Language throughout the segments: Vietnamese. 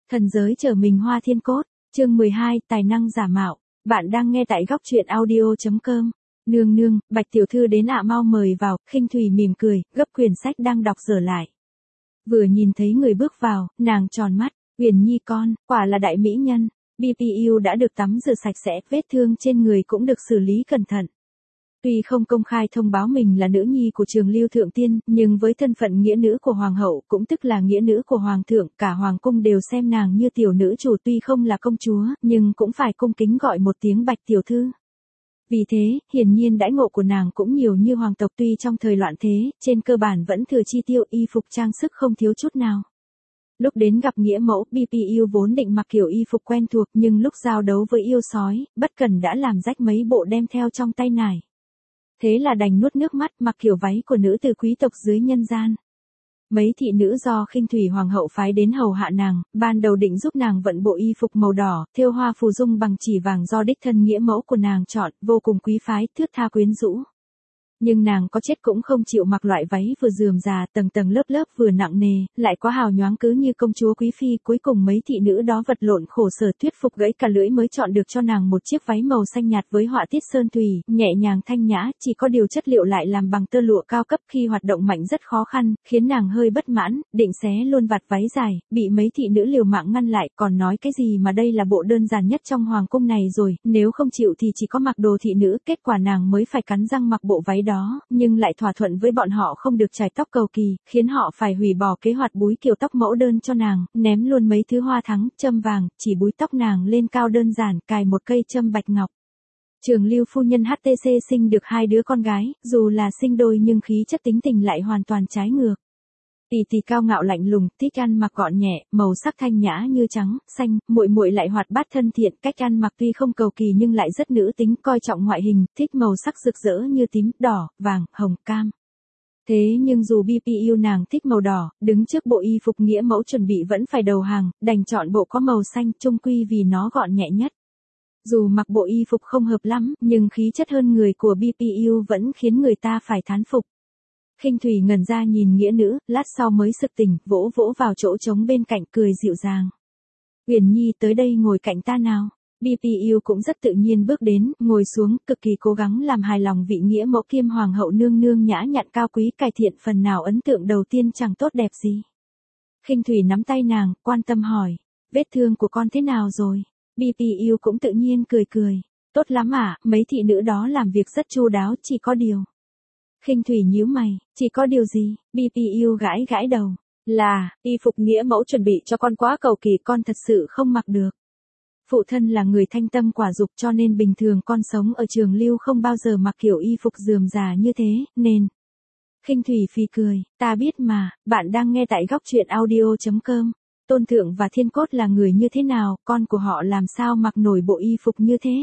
Thần giới trở mình Hoa Thiên Cốt, chương 12, tài năng giả mạo. Bạn đang nghe tại góc truyện audio.com. Nương nương, Bạch tiểu thư đến ạ, mau mời vào. Khinh Thủy mỉm cười, gấp quyển sách đang đọc dở lại. Vừa nhìn thấy người bước vào, nàng tròn mắt, Uyển Nhi con, quả là đại mỹ nhân. BPU đã được tắm rửa sạch sẽ, vết thương trên người cũng được xử lý cẩn thận. Tuy không công khai thông báo mình là nữ nhi của Trường Lưu Thượng Tiên, nhưng với thân phận nghĩa nữ của Hoàng hậu cũng tức là nghĩa nữ của Hoàng thượng, cả Hoàng cung đều xem nàng như tiểu nữ chủ, tuy không là công chúa, nhưng cũng phải cung kính gọi một tiếng Bạch tiểu thư. Vì thế, hiển nhiên đãi ngộ của nàng cũng nhiều như hoàng tộc, tuy trong thời loạn thế, trên cơ bản vẫn thừa chi tiêu, y phục trang sức không thiếu chút nào. Lúc đến gặp nghĩa mẫu, BPU vốn định mặc kiểu y phục quen thuộc, nhưng lúc giao đấu với yêu sói, bất cẩn đã làm rách mấy bộ đem theo trong tay nải. Thế là đành nuốt nước mắt, mặc kiểu váy của nữ từ quý tộc dưới nhân gian. Mấy thị nữ do Khinh Thủy hoàng hậu phái đến hầu hạ nàng, ban đầu định giúp nàng vận bộ y phục màu đỏ, thêu hoa phù dung bằng chỉ vàng do đích thân nghĩa mẫu của nàng chọn, vô cùng quý phái, thướt tha quyến rũ. Nhưng nàng có chết cũng không chịu mặc loại váy vừa rườm rà, tầng tầng lớp lớp vừa nặng nề, lại quá hào nhoáng cứ như công chúa quý phi. Cuối cùng mấy thị nữ đó vật lộn khổ sở thuyết phục gãy cả lưỡi mới chọn được cho nàng một chiếc váy màu xanh nhạt với họa tiết sơn thủy, nhẹ nhàng thanh nhã, chỉ có điều chất liệu lại làm bằng tơ lụa cao cấp, khi hoạt động mạnh rất khó khăn, khiến nàng hơi bất mãn, định xé luôn vạt váy dài, bị mấy thị nữ liều mạng ngăn lại, còn nói cái gì mà đây là bộ đơn giản nhất trong hoàng cung này rồi, nếu không chịu thì chỉ có mặc đồ thị nữ. Kết quả nàng mới phải cắn răng mặc bộ váy đó, nhưng lại thỏa thuận với bọn họ không được chải tóc cầu kỳ, khiến họ phải hủy bỏ kế hoạch búi kiểu tóc mẫu đơn cho nàng, ném luôn mấy thứ hoa thắng, châm vàng, chỉ búi tóc nàng lên cao đơn giản, cài một cây châm bạch ngọc. Trường Lưu phu nhân HTC sinh được 2 đứa con gái, dù là sinh đôi nhưng khí chất tính tình lại hoàn toàn trái ngược. Tỷ tỷ cao ngạo lạnh lùng, thích ăn mặc gọn nhẹ, màu sắc thanh nhã như trắng, xanh, muội muội lại hoạt bát thân thiện, cách ăn mặc tuy không cầu kỳ nhưng lại rất nữ tính, coi trọng ngoại hình, thích màu sắc rực rỡ như tím, đỏ, vàng, hồng, cam. Thế nhưng dù BPU nàng thích màu đỏ, đứng trước bộ y phục nghĩa mẫu chuẩn bị vẫn phải đầu hàng, đành chọn bộ có màu xanh, chung quy vì nó gọn nhẹ nhất. Dù mặc bộ y phục không hợp lắm, nhưng khí chất hơn người của BPU vẫn khiến người ta phải thán phục. Khinh Thủy ngẩn ra nhìn nghĩa nữ, lát sau mới sực tỉnh, vỗ vỗ vào chỗ trống bên cạnh, cười dịu dàng. Uyển Nhi tới đây ngồi cạnh ta nào. BPU cũng rất tự nhiên bước đến, ngồi xuống, cực kỳ cố gắng làm hài lòng vị nghĩa mẫu kiêm hoàng hậu nương nương nhã nhặn cao quý, cải thiện phần nào ấn tượng đầu tiên chẳng tốt đẹp gì. Khinh Thủy nắm tay nàng, quan tâm hỏi, vết thương của con thế nào rồi? BPU cũng tự nhiên cười cười, tốt lắm ạ, mấy thị nữ đó làm việc rất chu đáo, chỉ có điều. Khinh Thủy nhíu mày, chỉ có điều gì? BPU gãi gãi đầu, là, y phục nghĩa mẫu chuẩn bị cho con quá cầu kỳ, con thật sự không mặc được. Phụ thân là người thanh tâm quả dục cho nên bình thường con sống ở Trường Lưu không bao giờ mặc kiểu y phục rườm rà như thế, nên. Khinh Thủy phì cười, ta biết mà, bạn đang nghe tại góc truyện audio.com. Tôn Thượng và Thiên Cốt là người như thế nào, con của họ làm sao mặc nổi bộ y phục như thế?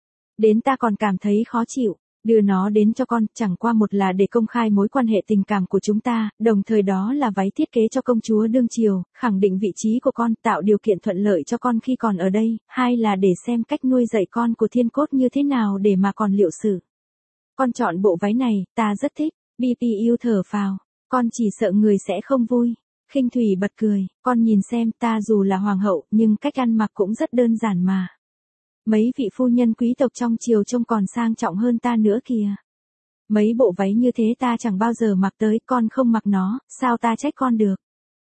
Đến ta còn cảm thấy khó chịu. Đưa nó đến cho con, chẳng qua một là để công khai mối quan hệ tình cảm của chúng ta, đồng thời đó là váy thiết kế cho công chúa đương triều, khẳng định vị trí của con, tạo điều kiện thuận lợi cho con khi còn ở đây, hai là để xem cách nuôi dạy con của Thiên Cốt như thế nào để mà còn liệu sự. Con chọn bộ váy này, ta rất thích. BPU thở phào, con chỉ sợ người sẽ không vui. Khinh Thủy bật cười, con nhìn xem, ta dù là hoàng hậu, nhưng cách ăn mặc cũng rất đơn giản mà. Mấy vị phu nhân quý tộc trong triều trông còn sang trọng hơn ta nữa kìa. Mấy bộ váy như thế ta chẳng bao giờ mặc tới, con không mặc nó, sao ta trách con được.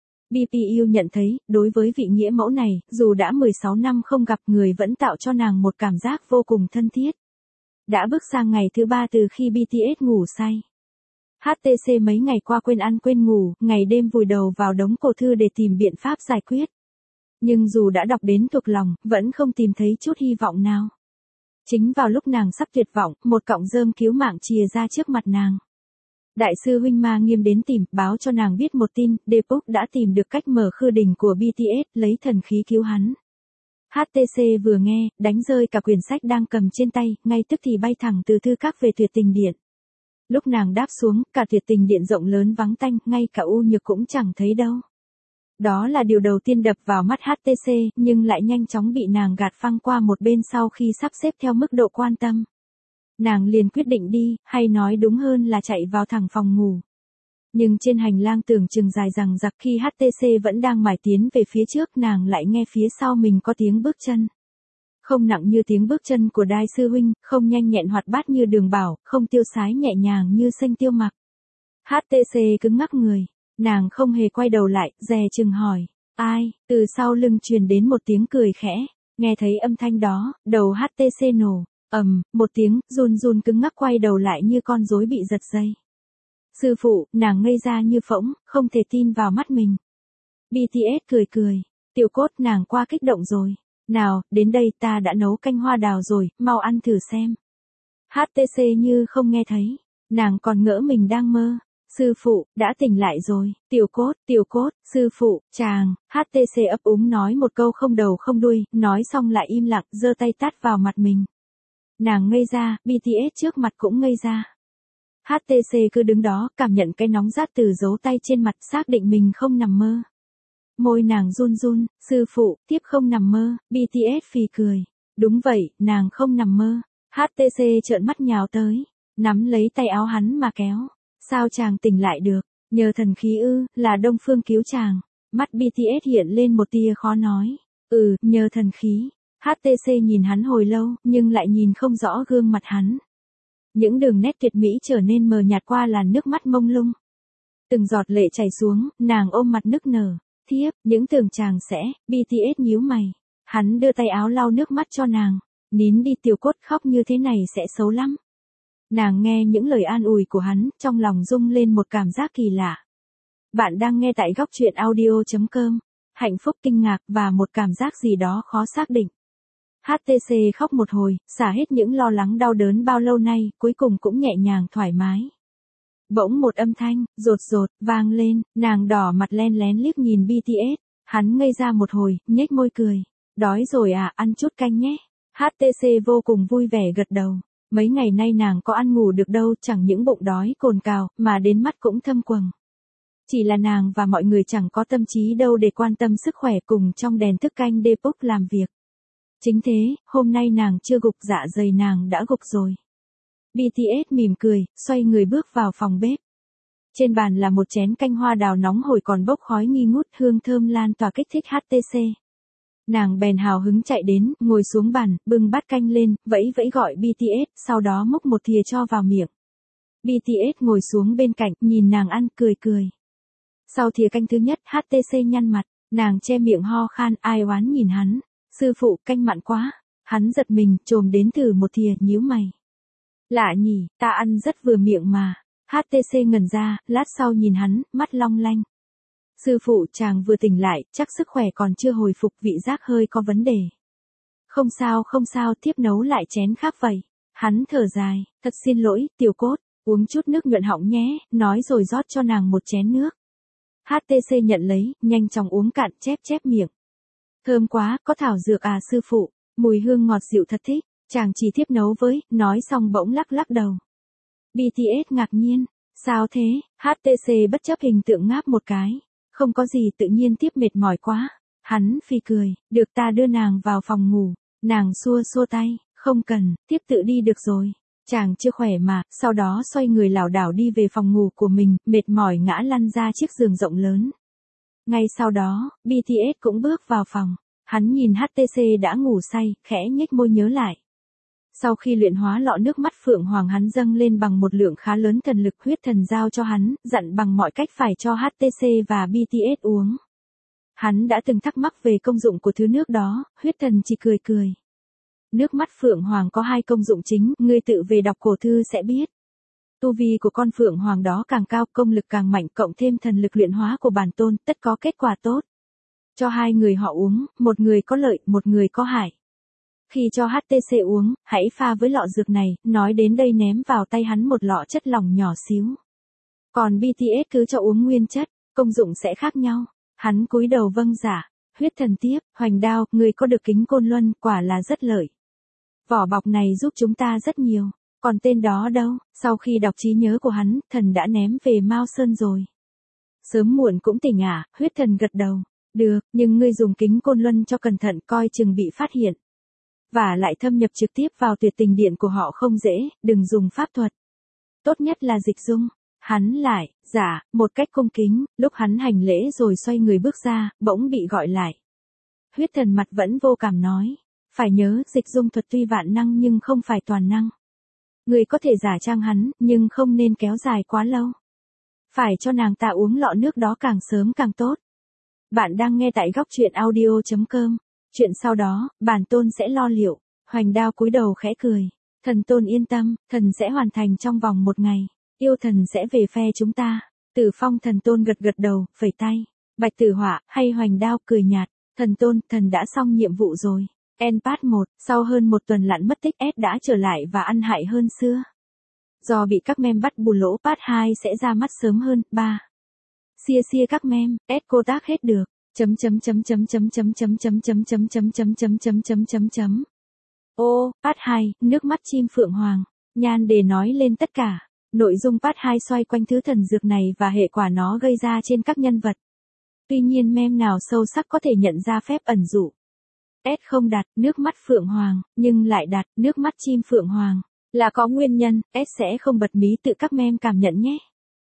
BPU nhận thấy, đối với vị nghĩa mẫu này, dù đã 16 năm không gặp, người vẫn tạo cho nàng một cảm giác vô cùng thân thiết. Đã bước sang ngày thứ 3 từ khi BTS ngủ say. HTC mấy ngày qua quên ăn quên ngủ, ngày đêm vùi đầu vào đống cổ thư để tìm biện pháp giải quyết. Nhưng dù đã đọc đến thuộc lòng, vẫn không tìm thấy chút hy vọng nào. Chính vào lúc nàng sắp tuyệt vọng, một cọng rơm cứu mạng chìa ra trước mặt nàng. Đại sư huynh Ma Nghiêm đến tìm, báo cho nàng biết một tin, Depok đã tìm được cách mở khư đỉnh của BTS, lấy thần khí cứu hắn. HTC vừa nghe, đánh rơi cả quyển sách đang cầm trên tay, ngay tức thì bay thẳng từ thư các về Tuyệt Tình Điện. Lúc nàng đáp xuống, cả Tuyệt Tình Điện rộng lớn vắng tanh, ngay cả U Nhược cũng chẳng thấy đâu. Đó là điều đầu tiên đập vào mắt HTC, nhưng lại nhanh chóng bị nàng gạt phăng qua một bên sau khi sắp xếp theo mức độ quan tâm. Nàng liền quyết định đi, hay nói đúng hơn là chạy vào thẳng phòng ngủ. Nhưng trên hành lang tưởng chừng dài dằng dặc khi HTC vẫn đang mải tiến về phía trước nàng lại nghe phía sau mình có tiếng bước chân. Không nặng như tiếng bước chân của Đai sư huynh, không nhanh nhẹn hoạt bát như Đường Bảo, không tiêu sái nhẹ nhàng như Xanh Tiêu Mặc. HTC cứng ngắc người, nàng không hề quay đầu lại, dè chừng hỏi, ai, từ sau lưng truyền đến một tiếng cười khẽ, nghe thấy âm thanh đó, đầu HTC nổ, một tiếng, run run cứng ngắc quay đầu lại như con rối bị giật dây. Sư phụ, nàng ngây ra như phỗng, không thể tin vào mắt mình. BTS cười cười, Tiểu Cốt nàng qua kích động rồi. Nào, đến đây ta đã nấu canh hoa đào rồi, mau ăn thử xem. HTC như không nghe thấy, nàng còn ngỡ mình đang mơ. Sư phụ, đã tỉnh lại rồi, Tiểu Cốt, sư phụ, chàng, HTC ấp úng nói một câu không đầu không đuôi, nói xong lại im lặng, giơ tay tát vào mặt mình. Nàng ngây ra, BTS trước mặt cũng ngây ra. HTC cứ đứng đó, cảm nhận cái nóng rát từ dấu tay trên mặt, xác định mình không nằm mơ. Môi nàng run run, sư phụ, tiếp không nằm mơ, BTS phì cười. Đúng vậy, nàng không nằm mơ. HTC trợn mắt nhào tới, nắm lấy tay áo hắn mà kéo. Sao chàng tỉnh lại được, nhờ thần khí ư, là Đông Phương cứu chàng. Mắt BTS hiện lên một tia khó nói. Nhờ thần khí. HTC nhìn hắn hồi lâu, nhưng lại nhìn không rõ gương mặt hắn. Những đường nét tuyệt mỹ trở nên mờ nhạt qua làn nước mắt mông lung. Từng giọt lệ chảy xuống, nàng ôm mặt nức nở. Thiếp, những tưởng chàng sẽ, BTS nhíu mày. Hắn đưa tay áo lau nước mắt cho nàng. Nín đi Tiểu Cốt, khóc như thế này sẽ xấu lắm. Nàng nghe những lời an ủi của hắn, trong lòng rung lên một cảm giác kỳ lạ. Bạn đang nghe tại góc truyện audio.com. Hạnh phúc, kinh ngạc và một cảm giác gì đó khó xác định. HTC khóc một hồi, xả hết những lo lắng đau đớn bao lâu nay, cuối cùng cũng nhẹ nhàng thoải mái. Bỗng một âm thanh, rột rột, vang lên, nàng đỏ mặt len lén liếc nhìn BTS, hắn ngây ra một hồi, nhếch môi cười. Đói rồi à, ăn chút canh nhé. HTC vô cùng vui vẻ gật đầu. Mấy ngày nay nàng có ăn ngủ được đâu, chẳng những bụng đói cồn cào, mà đến mắt cũng thâm quầng. Chỉ là nàng và mọi người chẳng có tâm trí đâu để quan tâm sức khỏe cùng trong đèn thức canh Depok làm việc. Chính thế, hôm nay nàng chưa gục dạ dày nàng đã gục rồi. BTS mỉm cười, xoay người bước vào phòng bếp. Trên bàn là một chén canh hoa đào nóng hổi còn bốc khói nghi ngút, hương thơm lan tỏa kích thích HTC. Nàng bèn hào hứng chạy đến, ngồi xuống bàn, bưng bát canh lên, vẫy vẫy gọi BTS, sau đó múc một thìa cho vào miệng. BTS ngồi xuống bên cạnh, nhìn nàng ăn, cười cười. Sau thìa canh thứ nhất, HTC nhăn mặt, nàng che miệng ho khan, ai oán nhìn hắn. Sư phụ, canh mặn quá. Hắn giật mình, trồm đến thử một thìa, nhíu mày. Lạ nhỉ, ta ăn rất vừa miệng mà. HTC ngẩn ra, lát sau nhìn hắn, mắt long lanh. Sư phụ, chàng vừa tỉnh lại, chắc sức khỏe còn chưa hồi phục, vị giác hơi có vấn đề. Không sao, tiếp nấu lại chén khác vậy. Hắn thở dài, thật xin lỗi, Tiểu Cốt, uống chút nước nhuận họng nhé, nói rồi rót cho nàng một chén nước. HTC nhận lấy, nhanh chóng uống cạn, chép miệng. Thơm quá, có thảo dược à sư phụ, mùi hương ngọt dịu thật thích, chàng chỉ tiếp nấu với, nói xong bỗng lắc đầu. BTS ngạc nhiên, sao thế, HTC bất chấp hình tượng ngáp một cái, không có gì tự nhiên tiếp mệt mỏi quá, hắn phì cười, được ta đưa nàng vào phòng ngủ, nàng xua tay, không cần, tiếp tự đi được rồi, chàng chưa khỏe mà, sau đó xoay người lảo đảo đi về phòng ngủ của mình, mệt mỏi ngã lăn ra chiếc giường rộng lớn. Ngay sau đó, BTS cũng bước vào phòng. Hắn nhìn HTC đã ngủ say, khẽ nhếch môi nhớ lại. Sau khi luyện hóa lọ nước mắt Phượng Hoàng hắn dâng lên bằng một lượng khá lớn thần lực huyết thần giao cho hắn, dặn bằng mọi cách phải cho HTC và BTS uống. Hắn đã từng thắc mắc về công dụng của thứ nước đó, huyết thần chỉ cười. Nước mắt Phượng Hoàng có 2 công dụng chính, ngươi tự về đọc cổ thư sẽ biết. Tu vi của con Phượng Hoàng đó càng cao, công lực càng mạnh, cộng thêm thần lực luyện hóa của bản tôn, tất có kết quả tốt. Cho 2 người họ uống, một người có lợi, một người có hại. Khi cho HTC uống, hãy pha với lọ dược này, nói đến đây ném vào tay hắn một lọ chất lỏng nhỏ xíu. Còn BTS cứ cho uống nguyên chất, công dụng sẽ khác nhau. Hắn cúi đầu vâng dạ, huyết thần tiếp, hoành đao, người có được kính côn luân, quả là rất lợi. Vỏ bọc này giúp chúng ta rất nhiều. Còn tên đó đâu, sau khi đọc trí nhớ của hắn, thần đã ném về Mao Sơn rồi. Sớm muộn cũng tỉnh à, huyết thần gật đầu. Được, nhưng ngươi dùng kính côn luân cho cẩn thận coi chừng bị phát hiện. Và lại thâm nhập trực tiếp vào tuyệt tình điện của họ không dễ, đừng dùng pháp thuật. Tốt nhất là dịch dung. Hắn lại, dạ, một cách cung kính, lúc hắn hành lễ rồi xoay người bước ra, bỗng bị gọi lại. Huyết thần mặt vẫn vô cảm nói, phải nhớ dịch dung thuật tuy vạn năng nhưng không phải toàn năng. Người có thể giả trang hắn, nhưng không nên kéo dài quá lâu. Phải cho nàng ta uống lọ nước đó càng sớm càng tốt. Bạn đang nghe tại góc truyện audio.com. Chuyện sau đó, bản tôn sẽ lo liệu. Hoành Đao cúi đầu khẽ cười. Thần tôn yên tâm, thần sẽ hoàn thành trong vòng 1 ngày. Yêu thần sẽ về phe chúng ta. Tử Phong thần tôn gật gật đầu, phẩy tay. Bạch Tử Họa hay Hoành Đao cười nhạt. Thần tôn, thần đã xong nhiệm vụ rồi. Enpat 1, sau hơn 1 tuần lặn mất tích S đã trở lại và ăn hại hơn xưa. Do bị các mem bắt bù lỗ Part 2 sẽ ra mắt sớm hơn. 3. Xia các mem, S cô tác hết được. Ô, Part 2, nước mắt chim phượng hoàng. Nhan đề nói lên tất cả. Nội dung Part 2 xoay quanh thứ thần dược này và hệ quả nó gây ra trên các nhân vật. Tuy nhiên mem nào sâu sắc có thể nhận ra phép ẩn dụ. S không đặt nước mắt phượng hoàng, nhưng lại đặt nước mắt chim phượng hoàng. Là có nguyên nhân, S sẽ không bật mí tự các mem cảm nhận nhé.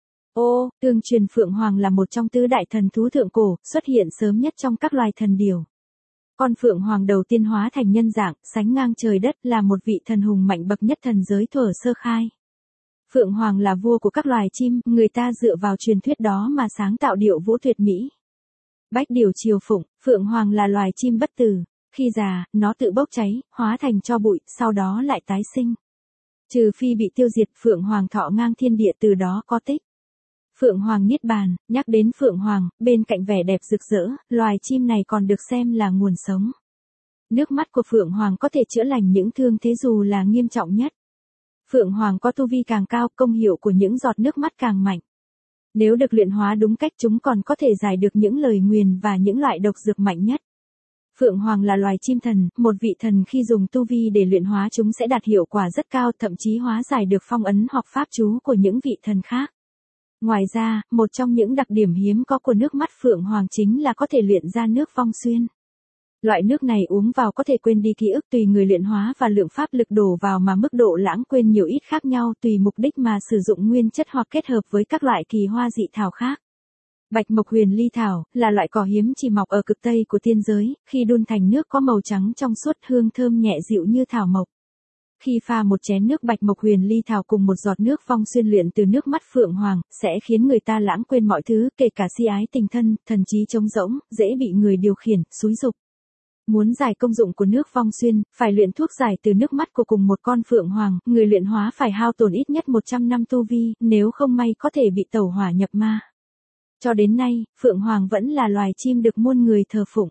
Ô, tương truyền phượng hoàng là một trong tứ đại thần thú thượng cổ, xuất hiện sớm nhất trong các loài thần điểu. Con phượng hoàng đầu tiên hóa thành nhân dạng, sánh ngang trời đất, là một vị thần hùng mạnh bậc nhất thần giới thuở sơ khai. Phượng hoàng là vua của các loài chim, người ta dựa vào truyền thuyết đó mà sáng tạo điệu vũ tuyệt mỹ. Bách điều triều phụng, phượng hoàng là loài chim bất tử. Khi già, nó tự bốc cháy, hóa thành tro bụi, sau đó lại tái sinh. Trừ phi bị tiêu diệt, phượng hoàng thọ ngang thiên địa, từ đó có tích. Phượng hoàng niết bàn, nhắc đến phượng hoàng, bên cạnh vẻ đẹp rực rỡ, loài chim này còn được xem là nguồn sống. Nước mắt của phượng hoàng có thể chữa lành những thương thế dù là nghiêm trọng nhất. Phượng hoàng có tu vi càng cao, công hiệu của những giọt nước mắt càng mạnh. Nếu được luyện hóa đúng cách, chúng còn có thể giải được những lời nguyền và những loại độc dược mạnh nhất. Phượng hoàng là loài chim thần, một vị thần khi dùng tu vi để luyện hóa chúng sẽ đạt hiệu quả rất cao, thậm chí hóa giải được phong ấn hoặc pháp chú của những vị thần khác. Ngoài ra, một trong những đặc điểm hiếm có của nước mắt phượng hoàng chính là có thể luyện ra nước vong xuyên. Loại nước này uống vào có thể quên đi ký ức tùy người luyện hóa và lượng pháp lực đổ vào mà mức độ lãng quên nhiều ít khác nhau tùy mục đích mà sử dụng nguyên chất hoặc kết hợp với các loại kỳ hoa dị thảo khác. Bạch mộc huyền ly thảo là loại cỏ hiếm chỉ mọc ở cực tây của tiên giới, khi đun thành nước có màu trắng trong suốt, hương thơm nhẹ dịu như thảo mộc. Khi pha một chén nước bạch mộc huyền ly thảo cùng một giọt nước vong xuyên luyện từ nước mắt phượng hoàng, sẽ khiến người ta lãng quên mọi thứ, kể cả si ái tình thân, thần trí trống rỗng, dễ bị người điều khiển, xúi giục. Muốn giải công dụng của nước vong xuyên, phải luyện thuốc giải từ nước mắt của cùng một con phượng hoàng, người luyện hóa phải hao tổn ít nhất 100 năm tu vi, nếu không may có thể bị tẩu hỏa nhập ma. Cho đến nay, phượng hoàng vẫn là loài chim được muôn người thờ phụng.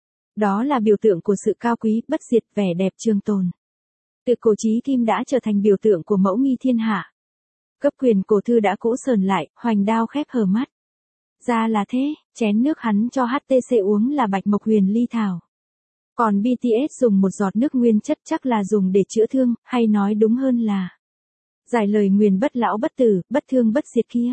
Đó là biểu tượng của sự cao quý, bất diệt, vẻ đẹp trường tồn. Từ cổ chí kim đã trở thành biểu tượng của mẫu nghi thiên hạ. Cấp quyền cổ thư đã cũ sờn lại, Hoành Đao khép hờ mắt. Ra là thế, chén nước hắn cho HTC uống là bạch mộc huyền ly thảo. Còn BTS dùng một giọt nước nguyên chất chắc là dùng để chữa thương, hay nói đúng hơn là giải lời nguyền bất lão bất tử, bất thương bất diệt kia.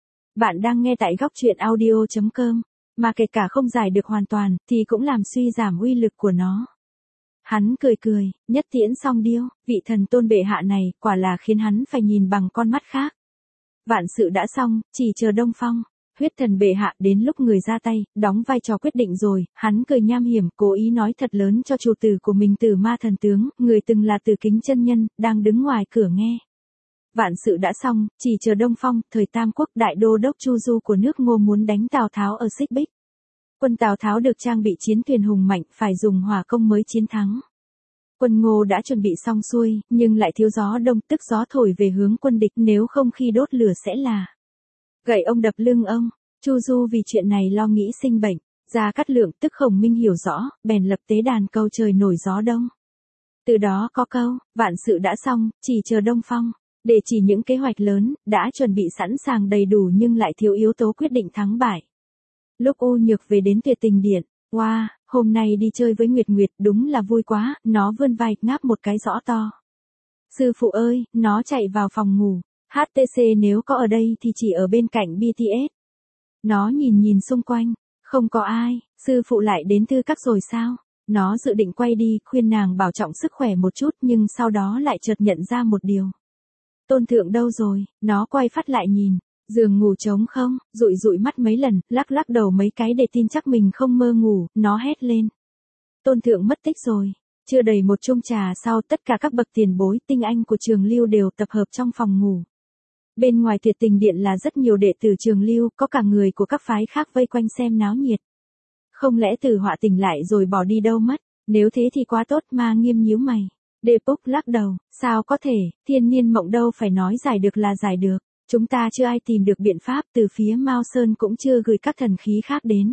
Bạn đang nghe tại góc truyện audio.com, mà kể cả không giải được hoàn toàn, thì cũng làm suy giảm uy lực của nó. Hắn cười cười, nhất tiễn song điêu, vị thần tôn bệ hạ này, quả là khiến hắn phải nhìn bằng con mắt khác. Vạn sự đã xong, chỉ chờ Đông Phong. Huyết thần bệ hạ, đến lúc người ra tay, đóng vai trò quyết định rồi. Hắn cười nham hiểm, cố ý nói thật lớn cho chủ tử của mình, Tử Ma thần tướng, người từng là Tử Kính chân nhân, đang đứng ngoài cửa nghe. Vạn sự đã xong, chỉ chờ Đông Phong. Thời Tam Quốc, đại đô đốc Chu Du của nước Ngô muốn đánh Tào Tháo ở Xích Bích. Quân Tào Tháo được trang bị chiến thuyền hùng mạnh, phải dùng hỏa công mới chiến thắng. Quân Ngô đã chuẩn bị xong xuôi, nhưng lại thiếu gió đông, tức gió thổi về hướng quân địch, nếu không khi đốt lửa sẽ là gậy ông đập lưng ông. Chu Du vì chuyện này lo nghĩ sinh bệnh. Gia Cát Lượng tức Khổng Minh hiểu rõ, bèn lập tế đàn cầu trời nổi gió đông. Từ đó có câu, vạn sự đã xong, chỉ chờ Đông Phong. Để chỉ những kế hoạch lớn, đã chuẩn bị sẵn sàng đầy đủ nhưng lại thiếu yếu tố quyết định thắng bại. Lúc U Nhược về đến Tuyệt Tình Điện, wow, hôm nay đi chơi với Nguyệt Nguyệt đúng là vui quá, nó vươn vai, ngáp một cái rõ to. Sư phụ ơi, nó chạy vào phòng ngủ. HTC nếu có ở đây thì chỉ ở bên cạnh BTS. Nó nhìn xung quanh, không có ai, sư phụ lại đến Tư Các rồi sao? Nó dự định quay đi, khuyên nàng bảo trọng sức khỏe một chút nhưng sau đó lại chợt nhận ra một điều. Tôn thượng đâu rồi, nó quay phát lại nhìn. Giường ngủ trống không, dụi dụi mắt mấy lần, lắc lắc đầu mấy cái để tin chắc mình không mơ ngủ, nó hét lên. Tôn thượng mất tích rồi. Chưa đầy một chung trà sau, tất cả các bậc tiền bối tinh anh của Trường Lưu đều tập hợp trong phòng ngủ. Bên ngoài Tuyệt Tình Điện là rất nhiều đệ tử Trường Lưu, có cả người của các phái khác vây quanh xem náo nhiệt. Không lẽ Từ Họa tỉnh lại rồi bỏ đi đâu mất? Nếu thế thì quá tốt, Ma Nghiêm nhíu mày. Depok lắc đầu, sao có thể, Thiên Niên Mộng đâu phải nói giải được là giải được. Chúng ta chưa ai tìm được biện pháp, từ phía Mao Sơn cũng chưa gửi các thần khí khác đến.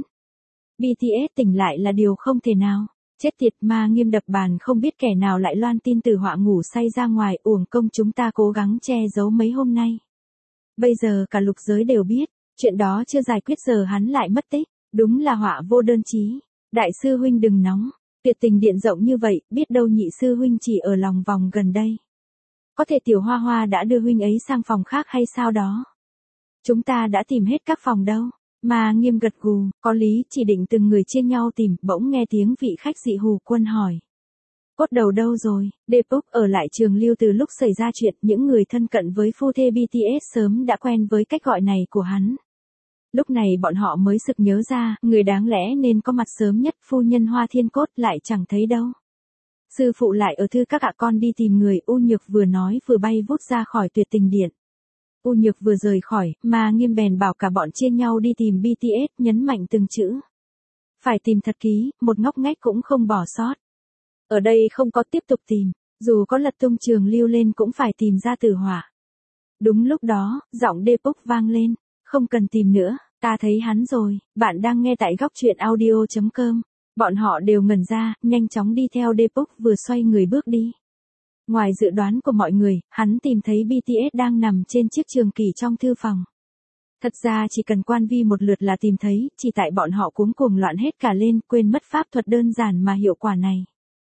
BTS tỉnh lại là điều không thể nào. Chết tiệt, Ma Nghiêm đập bàn, không biết kẻ nào lại loan tin Từ Họa ngủ say ra ngoài, uổng công chúng ta cố gắng che giấu mấy hôm nay. Bây giờ cả lục giới đều biết, chuyện đó chưa giải quyết giờ hắn lại mất tích, đúng là họa vô đơn chí. Đại sư huynh đừng nóng, Tuyệt Tình Điện rộng như vậy, biết đâu nhị sư huynh chỉ ở lòng vòng gần đây. Có thể Tiểu Hoa Hoa đã đưa huynh ấy sang phòng khác hay sao đó? Chúng ta đã tìm hết các phòng đâu. Ma Nghiêm gật gù, có lý, chỉ định từng người chia nhau tìm, bỗng nghe tiếng vị khách dị hù quân hỏi. Cốt đầu đâu rồi? Depok ở lại Trường Lưu từ lúc xảy ra chuyện, những người thân cận với phu thê BTS sớm đã quen với cách gọi này của hắn. Lúc này bọn họ mới sực nhớ ra, người đáng lẽ nên có mặt sớm nhất, phu nhân Hoa Thiên Cốt lại chẳng thấy đâu. Sư phụ lại ở thư các ạ con đi tìm người, U Nhược vừa nói vừa bay vút ra khỏi Tuyệt Tình Điện. U Nhược vừa rời khỏi, Ma Nghiêm bèn bảo cả bọn chia nhau đi tìm BTS, nhấn mạnh từng chữ. Phải tìm thật kỹ, một ngóc ngách cũng không bỏ sót. Ở đây không có tiếp tục tìm, dù có lật tung Trường Lưu lên cũng phải tìm ra Từ Họa. Đúng lúc đó, giọng Depok vang lên, không cần tìm nữa, ta thấy hắn rồi, bạn đang nghe tại góc truyện audio.com. Bọn họ đều ngẩn ra, nhanh chóng đi theo Depok vừa xoay người bước đi. Ngoài dự đoán của mọi người, hắn tìm thấy BTS đang nằm trên chiếc trường kỷ trong thư phòng. Thật ra chỉ cần quan vi một lượt là tìm thấy, chỉ tại bọn họ cuống cuồng loạn hết cả lên, quên mất pháp thuật đơn giản mà hiệu quả này.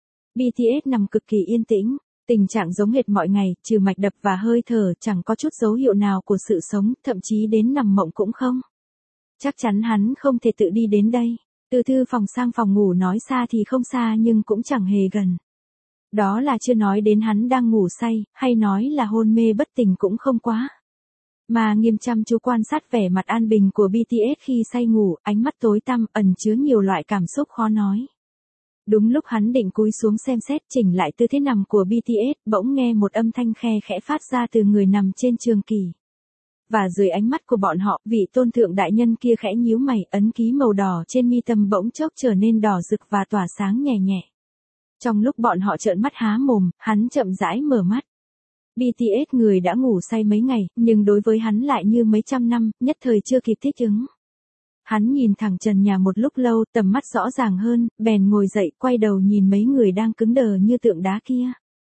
BTS nằm cực kỳ yên tĩnh, tình trạng giống hệt mọi ngày, trừ mạch đập và hơi thở, chẳng có chút dấu hiệu nào của sự sống, thậm chí đến nằm mộng cũng không. Chắc chắn hắn không thể tự đi đến đây. Từ thư phòng sang phòng ngủ nói xa thì không xa nhưng cũng chẳng hề gần. Đó là chưa nói đến hắn đang ngủ say, hay nói là hôn mê bất tỉnh cũng không quá. Mà Nghiêm chăm chú quan sát vẻ mặt an bình của BTS khi say ngủ, ánh mắt tối tăm, ẩn chứa nhiều loại cảm xúc khó nói. Đúng lúc hắn định cúi xuống xem xét chỉnh lại tư thế nằm của BTS, bỗng nghe một âm thanh khe khẽ phát ra từ người nằm trên trường kỷ. Và dưới ánh mắt của bọn họ, vị tôn thượng đại nhân kia khẽ nhíu mày, ấn ký màu đỏ trên mi tâm bỗng chốc trở nên đỏ rực và tỏa sáng nhẹ nhẹ. Trong lúc bọn họ trợn mắt há mồm, hắn chậm rãi mở mắt. BTS người đã ngủ say mấy ngày, nhưng đối với hắn lại như mấy trăm năm, nhất thời chưa kịp thích ứng. Hắn nhìn thẳng trần nhà một lúc lâu, tầm mắt rõ ràng hơn, bèn ngồi dậy, quay đầu nhìn mấy người đang cứng đờ như tượng đá kia.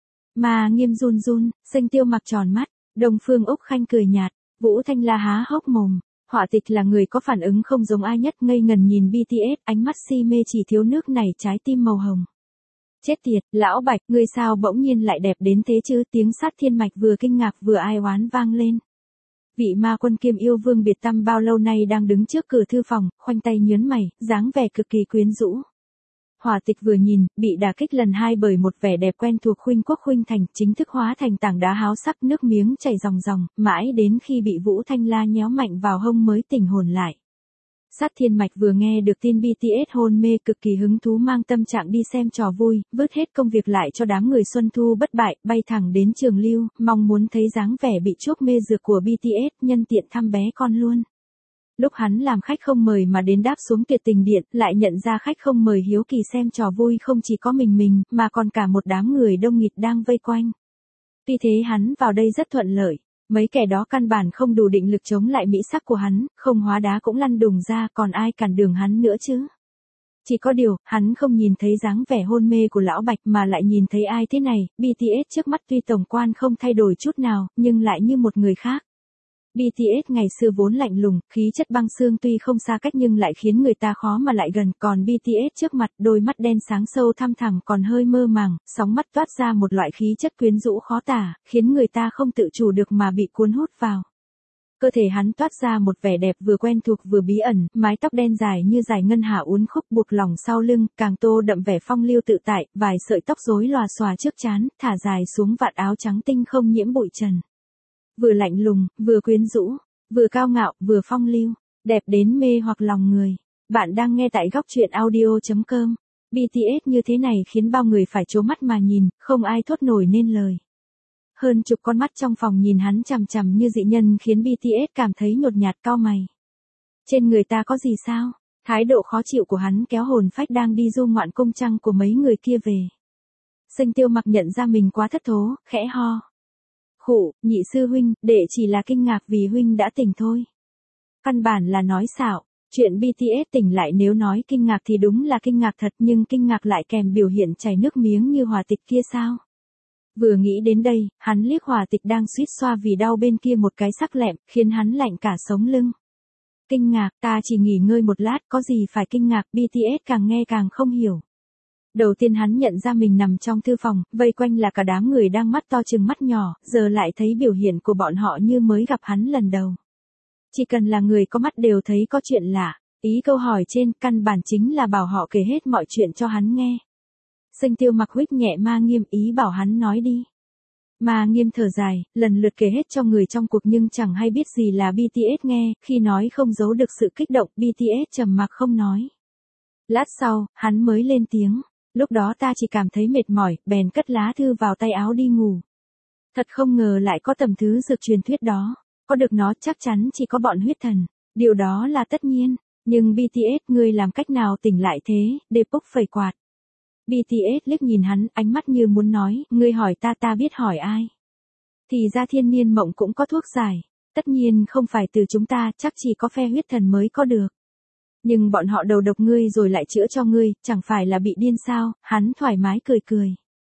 Mà Nghiêm run run, Xanh Tiêu mặc tròn mắt, Đông Phương Úc Khanh cười nhạt, Vũ Thanh La há hốc mồm. Họa Tịch là người có phản ứng không giống ai nhất, ngây ngần nhìn BTS, ánh mắt si mê chỉ thiếu nước này, trái tim màu hồng. Chết tiệt, lão Bạch, ngươi sao bỗng nhiên lại đẹp đến thế chứ? Tiếng Sát Thiên Mạch vừa kinh ngạc vừa ai oán vang lên. Vị ma quân Kiêm Yêu Vương biệt tăm bao lâu nay đang đứng trước cửa thư phòng, khoanh tay nhớn mày, dáng vẻ cực kỳ quyến rũ. Hỏa Tịch vừa nhìn, bị đả kích lần hai bởi một vẻ đẹp quen thuộc, khuynh quốc khuynh thành, chính thức hóa thành tảng đá háo sắc, nước miếng chảy ròng ròng, mãi đến khi bị Vũ Thanh La nhéo mạnh vào hông mới tỉnh hồn lại. Sát Thiên Mạch vừa nghe được tin BTS hôn mê, cực kỳ hứng thú, mang tâm trạng đi xem trò vui, vứt hết công việc lại cho đám người Xuân Thu bất bại, bay thẳng đến Trường Lưu, mong muốn thấy dáng vẻ bị chuốc mê dược của BTS, nhân tiện thăm bé con luôn. Lúc hắn làm khách không mời mà đến đáp xuống Tuyệt Tình Điện, lại nhận ra khách không mời hiếu kỳ xem trò vui không chỉ có mình, mà còn cả một đám người đông nghịt đang vây quanh. Tuy thế hắn vào đây rất thuận lợi. Mấy kẻ đó căn bản không đủ định lực chống lại mỹ sắc của hắn, không hóa đá cũng lăn đùng ra, còn ai cản đường hắn nữa chứ. Chỉ có điều, hắn không nhìn thấy dáng vẻ hôn mê của lão Bạch mà lại nhìn thấy ai thế này. BTS trước mắt tuy tổng quan không thay đổi chút nào, nhưng lại như một người khác. BTS ngày xưa vốn lạnh lùng, khí chất băng xương, tuy không xa cách nhưng lại khiến người ta khó mà lại gần, còn BTS trước mặt, đôi mắt đen sáng sâu thăm thẳm còn hơi mơ màng, sóng mắt toát ra một loại khí chất quyến rũ khó tả, khiến người ta không tự chủ được mà bị cuốn hút vào. Cơ thể hắn toát ra một vẻ đẹp vừa quen thuộc vừa bí ẩn, mái tóc đen dài như dải ngân hà uốn khúc buộc lòng sau lưng, càng tô đậm vẻ phong lưu tự tại, vài sợi tóc rối lòa xòa trước trán, thả dài xuống vạt áo trắng tinh không nhiễm bụi trần. Vừa lạnh lùng, vừa quyến rũ, Vừa cao ngạo, vừa phong lưu, đẹp đến mê hoặc lòng người. Bạn đang nghe tại góc truyện audio.com. BTS như thế này khiến bao người phải trố mắt mà nhìn, không ai thốt nổi nên lời. Hơn chục con mắt trong phòng nhìn hắn chằm chằm như dị nhân khiến BTS cảm thấy nhột nhạt cau mày. Trên người ta có gì sao? Thái độ khó chịu của hắn kéo hồn phách đang đi du ngoạn cung trăng của mấy người kia về. Sinh Tiêu Mặc nhận ra mình quá thất thố, khẽ ho. Khụ, nhị sư huynh, đệ chỉ là kinh ngạc vì huynh đã tỉnh thôi. Căn bản là nói xạo, chuyện BTS tỉnh lại nếu nói kinh ngạc thì đúng là kinh ngạc thật nhưng kinh ngạc lại kèm biểu hiện chảy nước miếng như Hòa Tịch kia sao? Vừa nghĩ đến đây, hắn liếc Hòa Tịch đang suýt xoa vì đau bên kia một cái sắc lẹm, khiến hắn lạnh cả sống lưng. Kinh ngạc, ta chỉ nghỉ ngơi một lát, có gì phải kinh ngạc, BTS càng nghe càng không hiểu. Đầu tiên hắn nhận ra mình nằm trong thư phòng, vây quanh là cả đám người đang mắt to chừng mắt nhỏ, giờ lại thấy biểu hiện của bọn họ như mới gặp hắn lần đầu. Chỉ cần là người có mắt đều thấy có chuyện lạ, ý câu hỏi trên căn bản chính là bảo họ kể hết mọi chuyện cho hắn nghe. Sinh Tiêu Mặc huých nhẹ Ma Nghiêm ý bảo hắn nói đi. Ma Nghiêm thở dài, lần lượt kể hết cho người trong cuộc nhưng chẳng hay biết gì là BTS nghe, khi nói không giấu được sự kích động, BTS trầm mặc không nói. Lát sau, hắn mới lên tiếng, lúc đó ta chỉ cảm thấy mệt mỏi, bèn cất lá thư vào tay áo đi ngủ. Thật không ngờ lại có tầm thứ dược truyền thuyết đó, có được nó chắc chắn chỉ có bọn huyết thần, điều đó là tất nhiên, nhưng BTS ngươi làm cách nào tỉnh lại thế, Depok phẩy quạt. BTS liếc nhìn hắn, ánh mắt như muốn nói, ngươi hỏi ta biết hỏi ai. Thì ra Thiên Niên Mộng cũng có thuốc giải, tất nhiên không phải từ chúng ta, chắc chỉ có phe huyết thần mới có được. Nhưng bọn họ đầu độc ngươi rồi lại chữa cho ngươi, chẳng phải là bị điên sao, hắn thoải mái cười cười.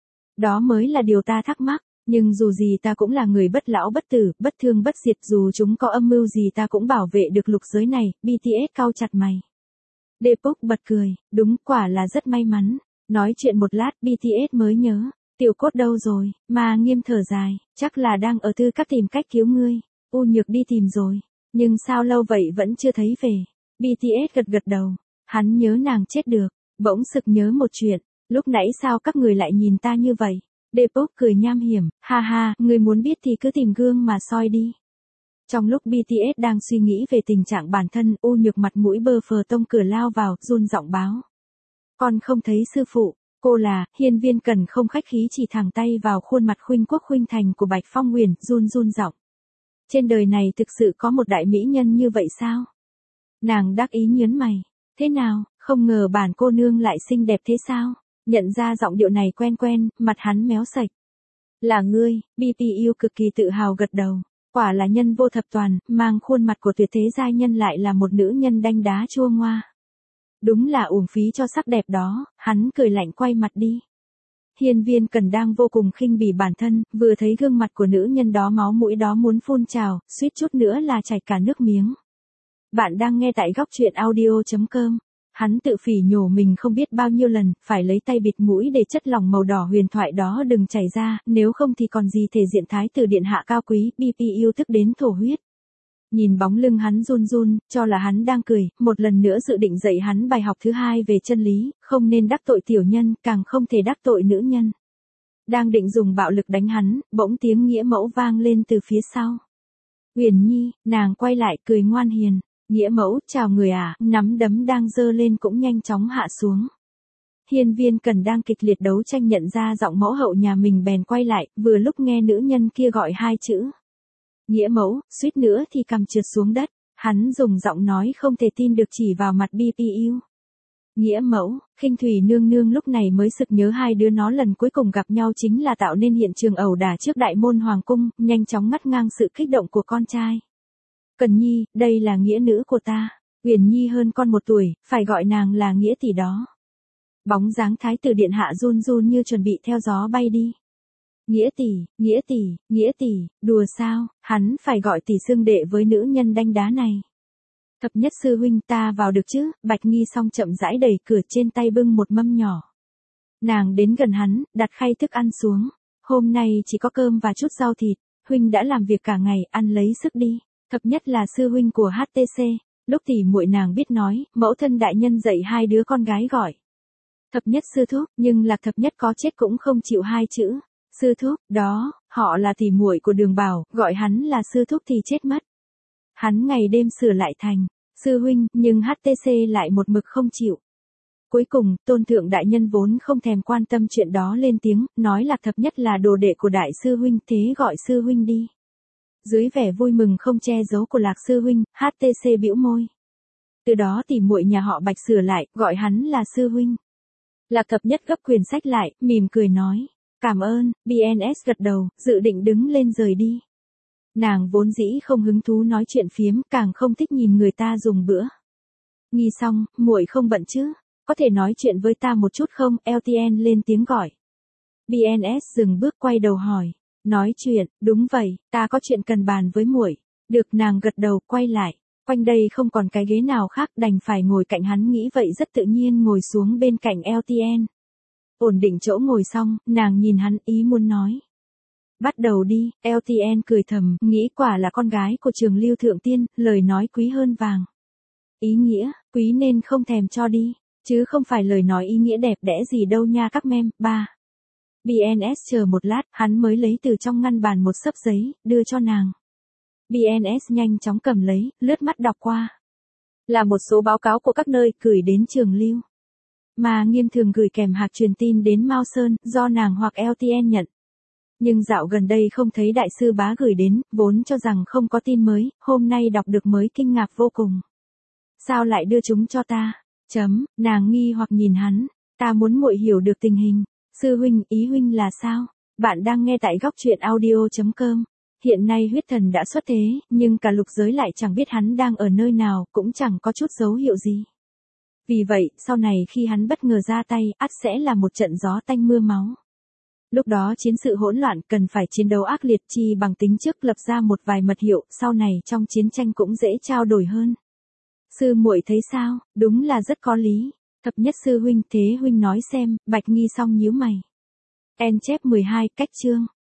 Đó mới là điều ta thắc mắc, nhưng dù gì ta cũng là người bất lão bất tử, bất thương bất diệt, dù chúng có âm mưu gì ta cũng bảo vệ được lục giới này, BTS cau chặt mày. Depok bật cười, đúng quả là rất may mắn. Nói chuyện một lát BTS mới nhớ, Tiểu Cốt đâu rồi, Ma Nghiêm thở dài, chắc là đang ở thư các tìm cách cứu ngươi, U Nhược đi tìm rồi, nhưng sao lâu vậy vẫn chưa thấy về. BTS gật đầu, hắn nhớ nàng chết được, bỗng sực nhớ một chuyện, lúc nãy sao các người lại nhìn ta như vậy. Depok cười nham hiểm, ha ha, người muốn biết thì cứ tìm gương mà soi đi. Trong lúc BTS đang suy nghĩ về tình trạng bản thân, U Nhược mặt mũi bơ phờ tông cửa lao vào, run giọng báo. Con không thấy sư phụ, cô là, Hiên Viên Cần không khách khí chỉ thẳng tay vào khuôn mặt khuynh quốc khuynh thành của Bạch Phong Huyền, run giọng. Trên đời này thực sự có một đại mỹ nhân như vậy sao? Nàng đắc ý nhớn mày, thế nào, không ngờ bản cô nương lại xinh đẹp thế sao? Nhận ra giọng điệu này quen, mặt hắn méo sạch. Là ngươi, BPU cực kỳ tự hào gật đầu, quả là nhân vô thập toàn, mang khuôn mặt của tuyệt thế giai nhân lại là một nữ nhân đanh đá chua ngoa. Đúng là uổng phí cho sắc đẹp đó, hắn cười lạnh quay mặt đi. Hiên Viên Cần đang vô cùng khinh bỉ bản thân, vừa thấy gương mặt của nữ nhân đó máu mũi đó muốn phun trào, suýt chút nữa là chảy cả nước miếng. Bạn đang nghe tại góc truyện audio.com. Hắn tự phỉ nhổ mình không biết bao nhiêu lần, phải lấy tay bịt mũi để chất lỏng màu đỏ huyền thoại đó đừng chảy ra, nếu không thì còn gì thể diện thái tử điện hạ cao quý, BPU tức đến thổ huyết. Nhìn bóng lưng hắn run, cho là hắn đang cười, một lần nữa dự định dạy hắn bài học thứ hai về chân lý, không nên đắc tội tiểu nhân, càng không thể đắc tội nữ nhân. Đang định dùng bạo lực đánh hắn, bỗng tiếng nghĩa mẫu vang lên từ phía sau. Huyền Nhi, nàng quay lại cười ngoan hiền, nghĩa mẫu, chào người à, nắm đấm đang giơ lên cũng nhanh chóng hạ xuống. Hiên Viên Cần đang kịch liệt đấu tranh nhận ra giọng mẫu hậu nhà mình bèn quay lại, vừa lúc nghe nữ nhân kia gọi hai chữ. Nghĩa mẫu, suýt nữa thì cầm trượt xuống đất, hắn dùng giọng nói không thể tin được chỉ vào mặt BPU. Nghĩa mẫu, Khinh Thủy nương nương lúc này mới sực nhớ hai đứa nó lần cuối cùng gặp nhau chính là tạo nên hiện trường ẩu đả trước đại môn hoàng cung, nhanh chóng ngắt ngang sự kích động của con trai. Cần Nhi, đây là nghĩa nữ của ta, Huyền Nhi hơn con 1 tuổi, phải gọi nàng là nghĩa tỷ đó. Bóng dáng thái tử điện hạ run như chuẩn bị theo gió bay đi. Nghĩa tỷ, đùa sao, hắn phải gọi tỷ xưng đệ với nữ nhân đanh đá này. Thập nhất sư huynh ta vào được chứ, Bạch Nghi xong chậm rãi đẩy cửa trên tay bưng một mâm nhỏ. Nàng đến gần hắn, đặt khay thức ăn xuống, hôm nay chỉ có cơm và chút rau thịt, huynh đã làm việc cả ngày, ăn lấy sức đi. Thập nhất là sư huynh của HTC, lúc tỷ muội nàng biết nói, mẫu thân đại nhân dạy hai đứa con gái gọi. Thập nhất sư thúc, nhưng Lạc Thập nhất có chết cũng không chịu hai chữ. Sư thúc, đó, họ là tỷ muội của Đường Bảo, gọi hắn là sư thúc thì chết mất. Hắn ngày đêm sửa lại thành sư huynh, nhưng HTC lại một mực không chịu. Cuối cùng, Tôn Thượng đại nhân vốn không thèm quan tâm chuyện đó lên tiếng, nói Lạc Thập Nhất là đồ đệ của đại sư huynh, thế gọi sư huynh đi. Dưới vẻ vui mừng không che giấu của Lạc sư huynh, HTC bĩu môi. Từ đó tỉ muội nhà họ Bạch sửa lại, gọi hắn là sư huynh. Lạc Thập Nhất gấp quyển sách lại, mỉm cười nói, cảm ơn. BNS gật đầu, dự định đứng lên rời đi. Nàng vốn dĩ không hứng thú nói chuyện phiếm, càng không thích nhìn người ta dùng bữa. Nghi xong, muội không bận chứ? Có thể nói chuyện với ta một chút không? LTN lên tiếng gọi. BNS dừng bước quay đầu hỏi. Nói chuyện, đúng vậy, ta có chuyện cần bàn với muội. Được, nàng gật đầu, quay lại. Quanh đây không còn cái ghế nào khác, đành phải ngồi cạnh hắn, nghĩ vậy rất tự nhiên ngồi xuống bên cạnh LTN. Ổn định chỗ ngồi xong, nàng nhìn hắn, ý muốn nói. Bắt đầu đi. LTN cười thầm, nghĩ quả là con gái của Trường Lưu Thượng Tiên, lời nói quý hơn vàng. Ý nghĩa, quý nên không thèm cho đi, chứ không phải lời nói ý nghĩa đẹp đẽ gì đâu nha các mem. Ba. BNS chờ một lát, hắn mới lấy từ trong ngăn bàn một xấp giấy, đưa cho nàng. BNS nhanh chóng cầm lấy, lướt mắt đọc qua. Là một số báo cáo của các nơi, gửi đến Trường Lưu. Mà Nghiêm thường gửi kèm hạc truyền tin đến Mao Sơn, do nàng hoặc LTN nhận. Nhưng dạo gần đây không thấy đại sư bá gửi đến, vốn cho rằng không có tin mới, hôm nay đọc được mới kinh ngạc vô cùng. Sao lại đưa chúng cho ta? Nàng nghi hoặc nhìn hắn, ta muốn muội hiểu được tình hình. Sư huynh, ý huynh là sao? Bạn đang nghe tại góc truyện audio.com. Hiện nay huyết thần đã xuất thế, nhưng cả lục giới lại chẳng biết hắn đang ở nơi nào, cũng chẳng có chút dấu hiệu gì. Vì vậy, sau này khi hắn bất ngờ ra tay, ắt sẽ là một trận gió tanh mưa máu. Lúc đó chiến sự hỗn loạn, cần phải chiến đấu ác liệt, chi bằng tính trước lập ra một vài mật hiệu, sau này trong chiến tranh cũng dễ trao đổi hơn. Sư muội thấy sao? Đúng là rất có lý. Thập Nhất sư huynh, thế huynh nói xem. Bạch Nghi xong nhíu mày. En chép 12, cách chương.